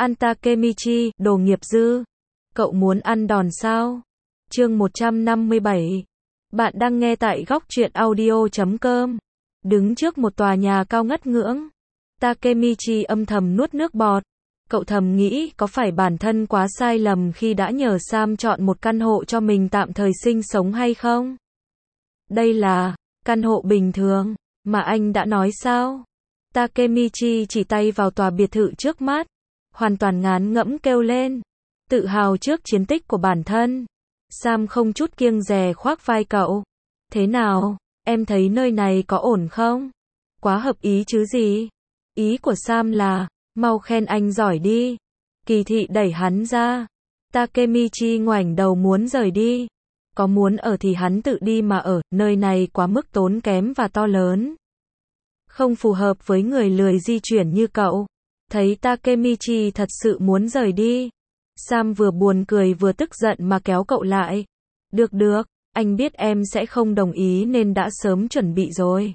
Ăn Takemichi, đồ nghiệp dư. Cậu muốn ăn đòn sao? Chương 157. Bạn đang nghe tại góc truyện audio.com. Đứng trước một tòa nhà cao ngất ngưỡng, Takemichi âm thầm nuốt nước bọt. Cậu thầm nghĩ có phải bản thân quá sai lầm khi đã nhờ Sam chọn một căn hộ cho mình tạm thời sinh sống hay không? Đây là căn hộ bình thường mà anh đã nói sao? Takemichi chỉ tay vào tòa biệt thự trước mắt, hoàn toàn ngán ngẫm kêu lên, tự hào trước chiến tích của bản thân. Sam không chút kiêng dè khoác vai cậu. Thế nào, em thấy nơi này có ổn không? Quá hợp ý chứ gì? Ý của Sam là, mau khen anh giỏi đi. Kỳ thị đẩy hắn ra. Takemichi ngoảnh đầu muốn rời đi. Có muốn ở thì hắn tự đi mà ở, nơi này quá mức tốn kém và to lớn. Không phù hợp với người lười di chuyển như cậu. Thấy Takemichi thật sự muốn rời đi, Sam vừa buồn cười vừa tức giận mà kéo cậu lại. Được, anh biết em sẽ không đồng ý nên đã sớm chuẩn bị rồi.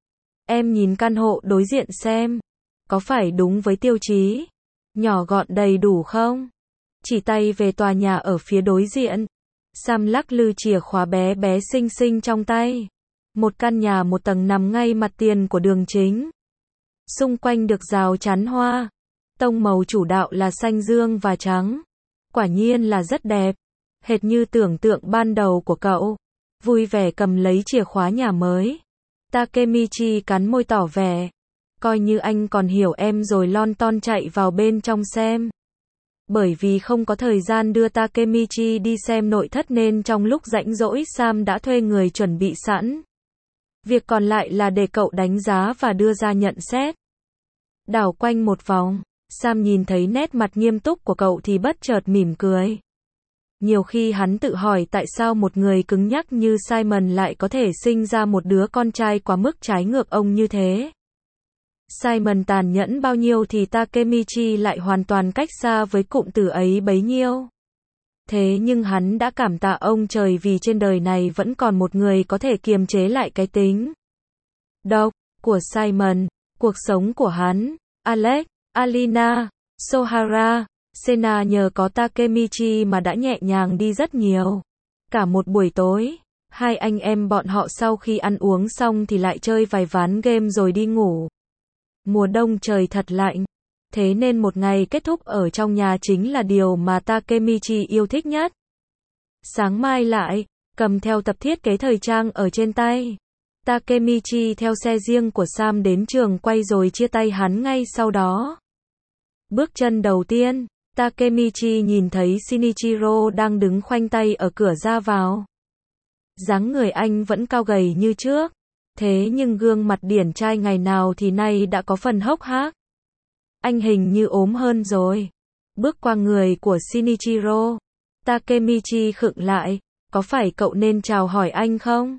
Em nhìn căn hộ đối diện xem, có phải đúng với tiêu chí? Nhỏ gọn đầy đủ không? Chỉ tay về tòa nhà ở phía đối diện. Sam lắc lư chìa khóa bé bé xinh xinh trong tay. Một căn nhà một tầng nằm ngay mặt tiền của đường chính. Xung quanh được rào chắn hoa. Tông màu chủ đạo là xanh dương và trắng. Quả nhiên là rất đẹp. Hệt như tưởng tượng ban đầu của cậu. Vui vẻ cầm lấy chìa khóa nhà mới. Takemichi cắn môi tỏ vẻ. Coi như anh còn hiểu em rồi lon ton chạy vào bên trong xem. Bởi vì không có thời gian đưa Takemichi đi xem nội thất nên trong lúc rảnh rỗi Sam đã thuê người chuẩn bị sẵn. Việc còn lại là để cậu đánh giá và đưa ra nhận xét. Đảo quanh một vòng, Sam nhìn thấy nét mặt nghiêm túc của cậu thì bất chợt mỉm cười. Nhiều khi hắn tự hỏi tại sao một người cứng nhắc như Simon lại có thể sinh ra một đứa con trai quá mức trái ngược ông như thế. Simon tàn nhẫn bao nhiêu thì Takemichi lại hoàn toàn cách xa với cụm từ ấy bấy nhiêu. Thế nhưng hắn đã cảm tạ ông trời vì trên đời này vẫn còn một người có thể kiềm chế lại cái tính độc của Simon. Cuộc sống của hắn, Alex, Alina, Sohara, Sena nhờ có Takemichi mà đã nhẹ nhàng đi rất nhiều. Cả một buổi tối, hai anh em bọn họ sau khi ăn uống xong thì lại chơi vài ván game rồi đi ngủ. Mùa đông trời thật lạnh, thế nên một ngày kết thúc ở trong nhà chính là điều mà Takemichi yêu thích nhất. Sáng mai lại, cầm theo tập thiết kế thời trang ở trên tay. Takemichi theo xe riêng của Sam đến trường quay rồi chia tay hắn ngay sau đó. Bước chân đầu tiên, Takemichi nhìn thấy Shinichiro đang đứng khoanh tay ở cửa ra vào. Dáng người anh vẫn cao gầy như trước, thế nhưng gương mặt điển trai ngày nào thì nay đã có phần hốc hác. Anh hình như ốm hơn rồi. Bước qua người của Shinichiro, Takemichi khựng lại, có phải cậu nên chào hỏi anh không?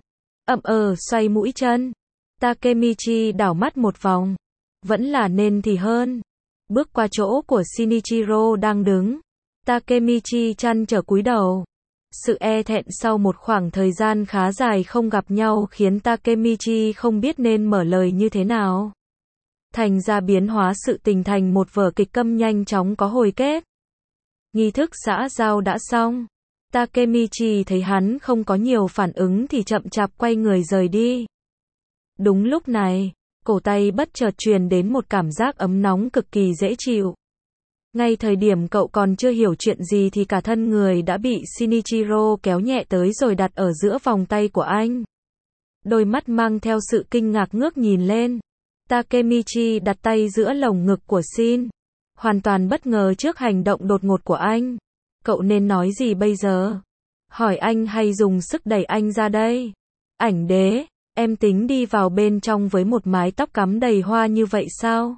Xoay mũi chân. Takemichi đảo mắt một vòng. Vẫn là nên thì hơn. Bước qua chỗ của Shinichiro đang đứng. Takemichi trăn trở cúi đầu. Sự e thẹn sau một khoảng thời gian khá dài không gặp nhau khiến Takemichi không biết nên mở lời như thế nào. Thành ra biến hóa sự tình thành một vở kịch câm nhanh chóng có hồi kết. Nghi thức xã giao đã xong. Takemichi thấy hắn không có nhiều phản ứng thì chậm chạp quay người rời đi. Đúng lúc này, cổ tay bất chợt truyền đến một cảm giác ấm nóng cực kỳ dễ chịu. Ngay thời điểm cậu còn chưa hiểu chuyện gì thì cả thân người đã bị Shinichiro kéo nhẹ tới rồi đặt ở giữa vòng tay của anh. Đôi mắt mang theo sự kinh ngạc ngước nhìn lên. Takemichi đặt tay giữa lồng ngực của Shin. Hoàn toàn bất ngờ trước hành động đột ngột của anh. Cậu nên nói gì bây giờ? Hỏi anh hay dùng sức đẩy anh ra đây? Ảnh đế, em tính đi vào bên trong với một mái tóc cắm đầy hoa như vậy sao?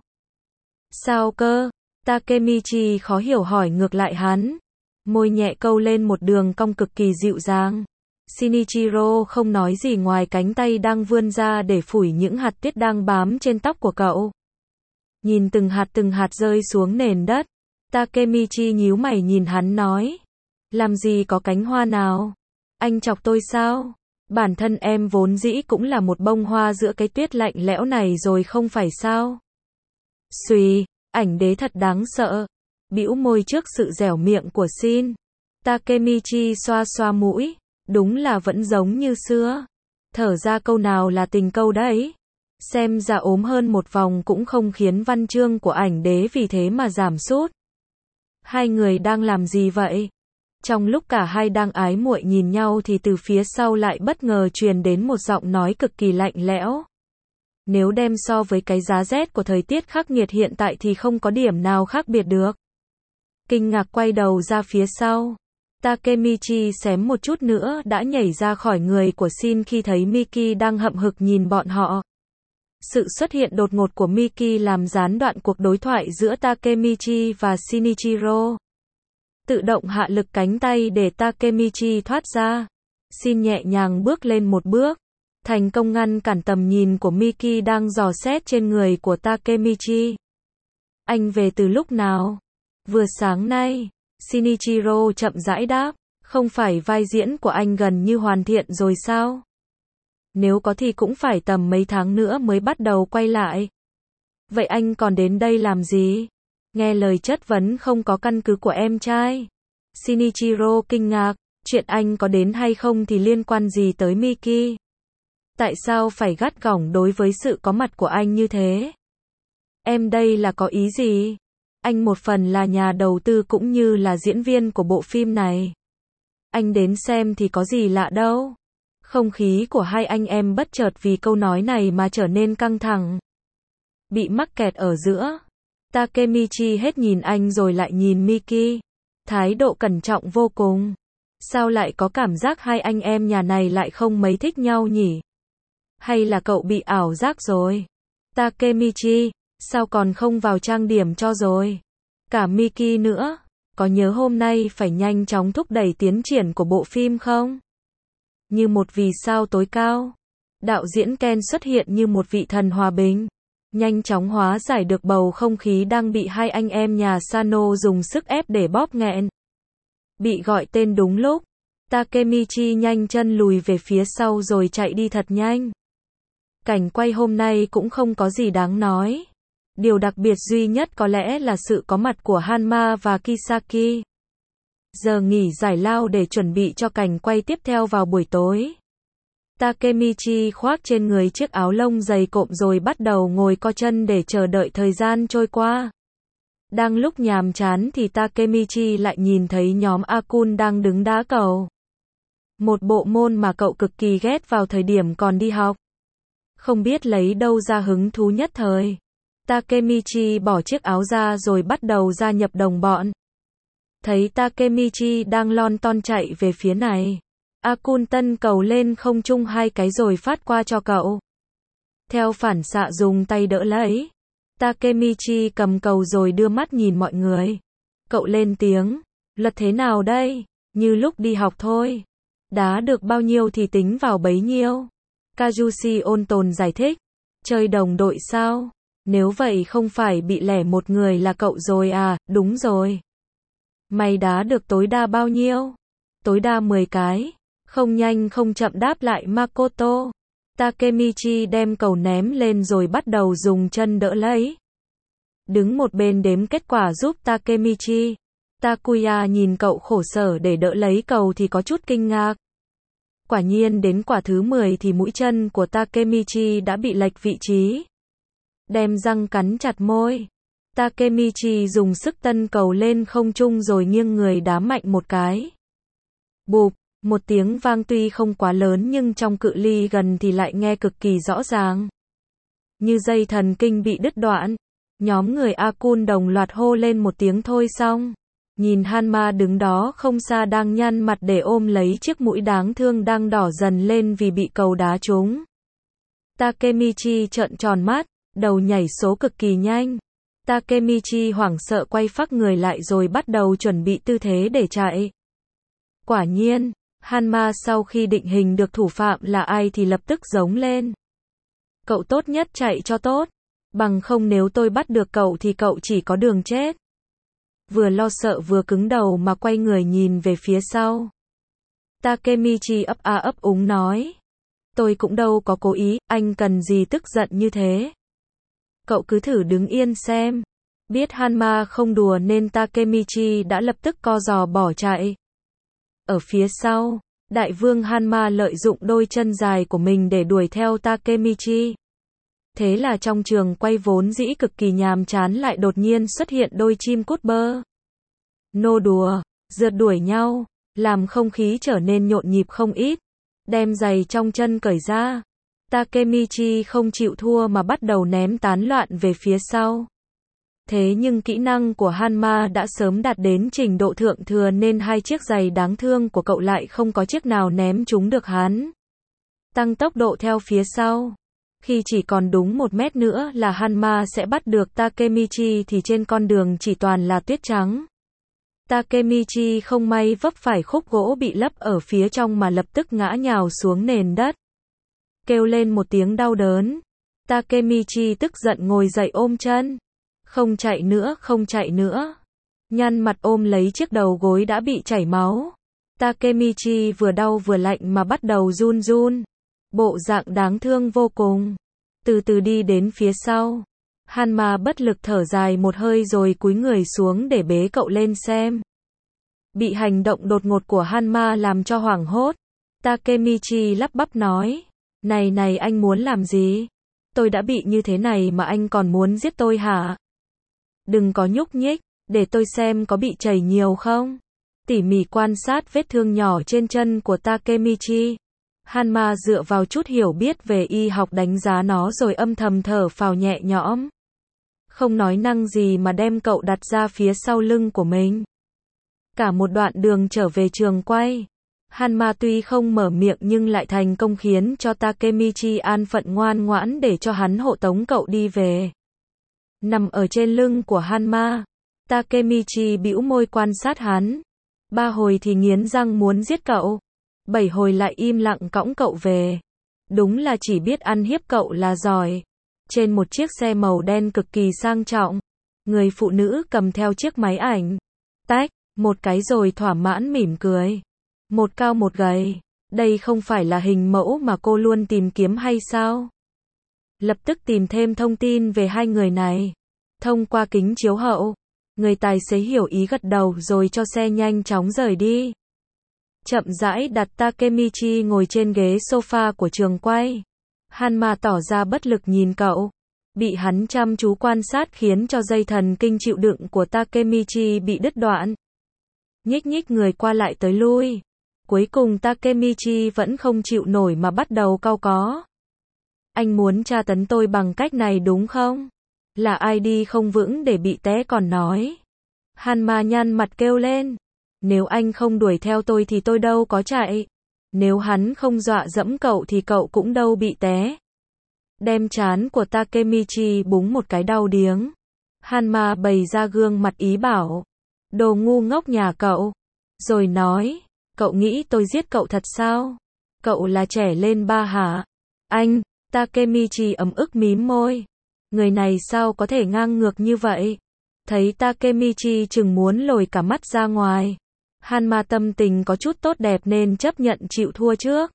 Sao cơ? Takemichi khó hiểu hỏi ngược lại hắn. Môi nhẹ câu lên một đường cong cực kỳ dịu dàng. Shinichiro không nói gì ngoài cánh tay đang vươn ra để phủi những hạt tuyết đang bám trên tóc của cậu. Nhìn từng hạt rơi xuống nền đất. Takemichi nhíu mày nhìn hắn nói. Làm gì có cánh hoa nào? Anh chọc tôi sao? Bản thân em vốn dĩ cũng là một bông hoa giữa cái tuyết lạnh lẽo này rồi không phải sao? Ảnh đế thật đáng sợ. bĩu môi trước sự dẻo miệng của Shin. Takemichi xoa xoa mũi, đúng là vẫn giống như xưa. Thở ra câu nào là tình câu đấy. Xem ra ốm hơn một vòng cũng không khiến văn chương của ảnh đế vì thế mà giảm sút. Hai người đang làm gì vậy? Trong lúc cả hai đang ái muội nhìn nhau thì từ phía sau lại bất ngờ truyền đến một giọng nói cực kỳ lạnh lẽo. Nếu đem so với cái giá rét của thời tiết khắc nghiệt hiện tại thì không có điểm nào khác biệt được. Kinh ngạc quay đầu ra phía sau. Takemichi xém một chút nữa đã nhảy ra khỏi người của Shin khi thấy Miki đang hậm hực nhìn bọn họ. Sự xuất hiện đột ngột của Miki làm gián đoạn cuộc đối thoại giữa Takemichi và Shinichiro. Tự động hạ lực cánh tay để Takemichi thoát ra. Shin nhẹ nhàng bước lên một bước, thành công ngăn cản tầm nhìn của Miki đang dò xét trên người của Takemichi. Anh về từ lúc nào? Vừa sáng nay. Shinichiro chậm rãi đáp, không phải vai diễn của anh gần như hoàn thiện rồi sao? Nếu có thì cũng phải tầm mấy tháng nữa mới bắt đầu quay lại. Vậy anh còn đến đây làm gì? Nghe lời chất vấn không có căn cứ của em trai. Shinichiro kinh ngạc, chuyện anh có đến hay không thì liên quan gì tới Miki? Tại sao phải gắt gỏng đối với sự có mặt của anh như thế? Em đây là có ý gì? Anh một phần là nhà đầu tư cũng như là diễn viên của bộ phim này. Anh đến xem thì có gì lạ đâu. Không khí của hai anh em bất chợt vì câu nói này mà trở nên căng thẳng. Bị mắc kẹt ở giữa. Takemichi hết nhìn anh rồi lại nhìn Miki. Thái độ cẩn trọng vô cùng. Sao lại có cảm giác hai anh em nhà này lại không mấy thích nhau nhỉ? Hay là cậu bị ảo giác rồi? Takemichi, sao còn không vào trang điểm cho rồi? Cả Miki nữa, có nhớ hôm nay phải nhanh chóng thúc đẩy tiến triển của bộ phim không? Như một vì sao tối cao, đạo diễn Ken xuất hiện như một vị thần hòa bình, nhanh chóng hóa giải được bầu không khí đang bị hai anh em nhà Sano dùng sức ép để bóp nghẹn. Bị gọi tên đúng lúc, Takemichi nhanh chân lùi về phía sau rồi chạy đi thật nhanh. Cảnh quay hôm nay cũng không có gì đáng nói. Điều đặc biệt duy nhất có lẽ là sự có mặt của Hanma và Kisaki. Giờ nghỉ giải lao để chuẩn bị cho cảnh quay tiếp theo vào buổi tối. Takemichi khoác trên người chiếc áo lông dày cộm rồi bắt đầu ngồi co chân để chờ đợi thời gian trôi qua. Đang lúc nhàm chán thì Takemichi lại nhìn thấy nhóm Akun đang đứng đá cầu. Một bộ môn mà cậu cực kỳ ghét vào thời điểm còn đi học. Không biết lấy đâu ra hứng thú nhất thời. Takemichi bỏ chiếc áo ra rồi bắt đầu gia nhập đồng bọn. Thấy Takemichi đang lon ton chạy về phía này. Akun tân cầu lên không trung 2 cái rồi phát qua cho cậu. Theo phản xạ dùng tay đỡ lấy. Takemichi cầm cầu rồi đưa mắt nhìn mọi người. Cậu lên tiếng. Luật thế nào đây? Như lúc đi học thôi. Đá được bao nhiêu thì tính vào bấy nhiêu. Kazushi ôn tồn giải thích. Chơi đồng đội sao? Nếu vậy không phải bị lẻ một người là cậu rồi à? Đúng rồi. Mày đá được tối đa bao nhiêu? Tối đa 10 cái. Không nhanh không chậm đáp lại Makoto. Takemichi đem cầu ném lên rồi bắt đầu dùng chân đỡ lấy. Đứng một bên đếm kết quả giúp Takemichi. Takuya nhìn cậu khổ sở để đỡ lấy cầu thì có chút kinh ngạc. Quả nhiên đến quả thứ 10 thì mũi chân của Takemichi đã bị lệch vị trí. Đem răng cắn chặt môi. Takemichi dùng sức tân cầu lên không trung rồi nghiêng người đá mạnh một cái. Bụp, một tiếng vang tuy không quá lớn nhưng trong cự ly gần thì lại nghe cực kỳ rõ ràng. Như dây thần kinh bị đứt đoạn. Nhóm người Akun đồng loạt hô lên một tiếng thôi xong. Nhìn Hanma đứng đó không xa đang nhăn mặt để ôm lấy chiếc mũi đáng thương đang đỏ dần lên vì bị cầu đá trúng. Takemichi trợn tròn mắt, đầu nhảy số cực kỳ nhanh. Takemichi hoảng sợ quay phác người lại rồi bắt đầu chuẩn bị tư thế để chạy. Quả nhiên, Hanma sau khi định hình được thủ phạm là ai thì lập tức giống lên. Cậu tốt nhất chạy cho tốt. Bằng không nếu tôi bắt được cậu thì cậu chỉ có đường chết. Vừa lo sợ vừa cứng đầu mà quay người nhìn về phía sau. Takemichi ấp a ấp úng nói. Tôi cũng đâu có cố ý, anh cần gì tức giận như thế. Cậu cứ thử đứng yên xem. Biết Hanma không đùa nên Takemichi đã lập tức co giò bỏ chạy. Ở phía sau, đại vương Hanma lợi dụng đôi chân dài của mình để đuổi theo Takemichi. Thế là trong trường quay vốn dĩ cực kỳ nhàm chán lại đột nhiên xuất hiện đôi chim cút bơ. Nô đùa, rượt đuổi nhau, làm không khí trở nên nhộn nhịp không ít. Đem giày trong chân cởi ra. Takemichi không chịu thua mà bắt đầu ném tán loạn về phía sau. Thế nhưng kỹ năng của Hanma đã sớm đạt đến trình độ thượng thừa nên hai chiếc giày đáng thương của cậu lại không có chiếc nào ném trúng được hắn. Tăng tốc độ theo phía sau. Khi chỉ còn đúng 1 mét nữa là Hanma sẽ bắt được Takemichi thì trên con đường chỉ toàn là tuyết trắng. Takemichi không may vấp phải khúc gỗ bị lấp ở phía trong mà lập tức ngã nhào xuống nền đất. Kêu lên một tiếng đau đớn. Takemichi tức giận ngồi dậy ôm chân. Không chạy nữa, không chạy nữa. Nhăn mặt ôm lấy chiếc đầu gối đã bị chảy máu. Takemichi vừa đau vừa lạnh mà bắt đầu run run. Bộ dạng đáng thương vô cùng. Từ từ đi đến phía sau. Hanma bất lực thở dài một hơi rồi cúi người xuống để bế cậu lên xem. Bị hành động đột ngột của Hanma làm cho hoảng hốt. Takemichi lắp bắp nói. Này này, anh muốn làm gì? Tôi đã bị như thế này mà anh còn muốn giết tôi hả? Đừng có nhúc nhích, để tôi xem có bị chảy nhiều không? Tỉ mỉ quan sát vết thương nhỏ trên chân của Takemichi. Hanma dựa vào chút hiểu biết về y học đánh giá nó rồi âm thầm thở phào nhẹ nhõm. Không nói năng gì mà đem cậu đặt ra phía sau lưng của mình. Cả một đoạn đường trở về trường quay. Hanma tuy không mở miệng nhưng lại thành công khiến cho Takemichi an phận ngoan ngoãn để cho hắn hộ tống cậu đi về. Nằm ở trên lưng của Hanma, Takemichi bĩu môi quan sát hắn. 3 hồi thì nghiến răng muốn giết cậu. 7 hồi lại im lặng cõng cậu về. Đúng là chỉ biết ăn hiếp cậu là giỏi. Trên một chiếc xe màu đen cực kỳ sang trọng, người phụ nữ cầm theo chiếc máy ảnh. Tách, một cái rồi thỏa mãn mỉm cười. Một cao một gầy. Đây không phải là hình mẫu mà cô luôn tìm kiếm hay sao? Lập tức tìm thêm thông tin về hai người này. Thông qua kính chiếu hậu, người tài xế hiểu ý gật đầu rồi cho xe nhanh chóng rời đi. Chậm rãi đặt Takemichi ngồi trên ghế sofa của trường quay. Hanma tỏ ra bất lực nhìn cậu. Bị hắn chăm chú quan sát khiến cho dây thần kinh chịu đựng của Takemichi bị đứt đoạn. Nhích nhích người qua lại tới lui. Cuối cùng Takemichi vẫn không chịu nổi mà bắt đầu cau có. Anh muốn tra tấn tôi bằng cách này đúng không? Là ai đi không vững để bị té còn nói. Hanma nhăn mặt kêu lên. Nếu anh không đuổi theo tôi thì tôi đâu có chạy. Nếu hắn không dọa dẫm cậu thì cậu cũng đâu bị té. Đem trán của Takemichi búng một cái đau điếng. Hanma bày ra gương mặt ý bảo. Đồ ngu ngốc nhà cậu. Rồi nói. Cậu nghĩ tôi giết cậu thật sao? Cậu là trẻ lên 3 hả? Anh, Takemichi ấm ức mím môi. Người này sao có thể ngang ngược như vậy? Thấy Takemichi chừng muốn lồi cả mắt ra ngoài. Hanma tâm tình có chút tốt đẹp nên chấp nhận chịu thua trước.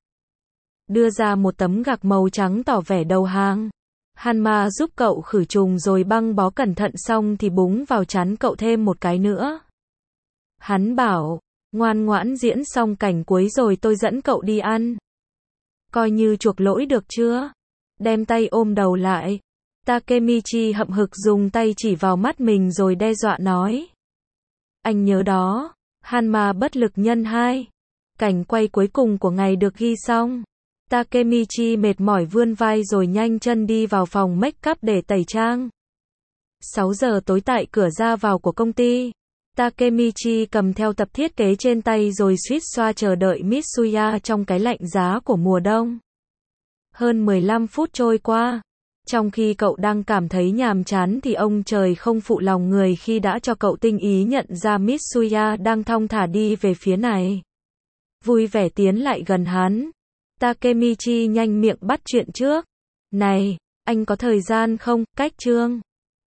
Đưa ra một tấm gạc màu trắng tỏ vẻ đầu hàng. Hanma giúp cậu khử trùng rồi băng bó cẩn thận xong thì búng vào trán cậu thêm một cái nữa. Hắn bảo, ngoan ngoãn diễn xong cảnh cuối rồi tôi dẫn cậu đi ăn. Coi như chuộc lỗi được chưa? Đem tay ôm đầu lại. Takemichi hậm hực dùng tay chỉ vào mắt mình rồi đe dọa nói. Anh nhớ đó. Hanma bất lực nhân 2. Cảnh quay cuối cùng của ngày được ghi xong. Takemichi mệt mỏi vươn vai rồi nhanh chân đi vào phòng make up để tẩy trang. 6 giờ tối tại cửa ra vào của công ty. Takemichi cầm theo tập thiết kế trên tay rồi suýt xoa chờ đợi Mitsuya trong cái lạnh giá của mùa đông. Hơn 15 phút trôi qua. Trong khi cậu đang cảm thấy nhàm chán thì ông trời không phụ lòng người khi đã cho cậu tinh ý nhận ra Mitsuya đang thong thả đi về phía này. Vui vẻ tiến lại gần hắn. Takemichi nhanh miệng bắt chuyện trước. Này, anh có thời gian không? Cách trương.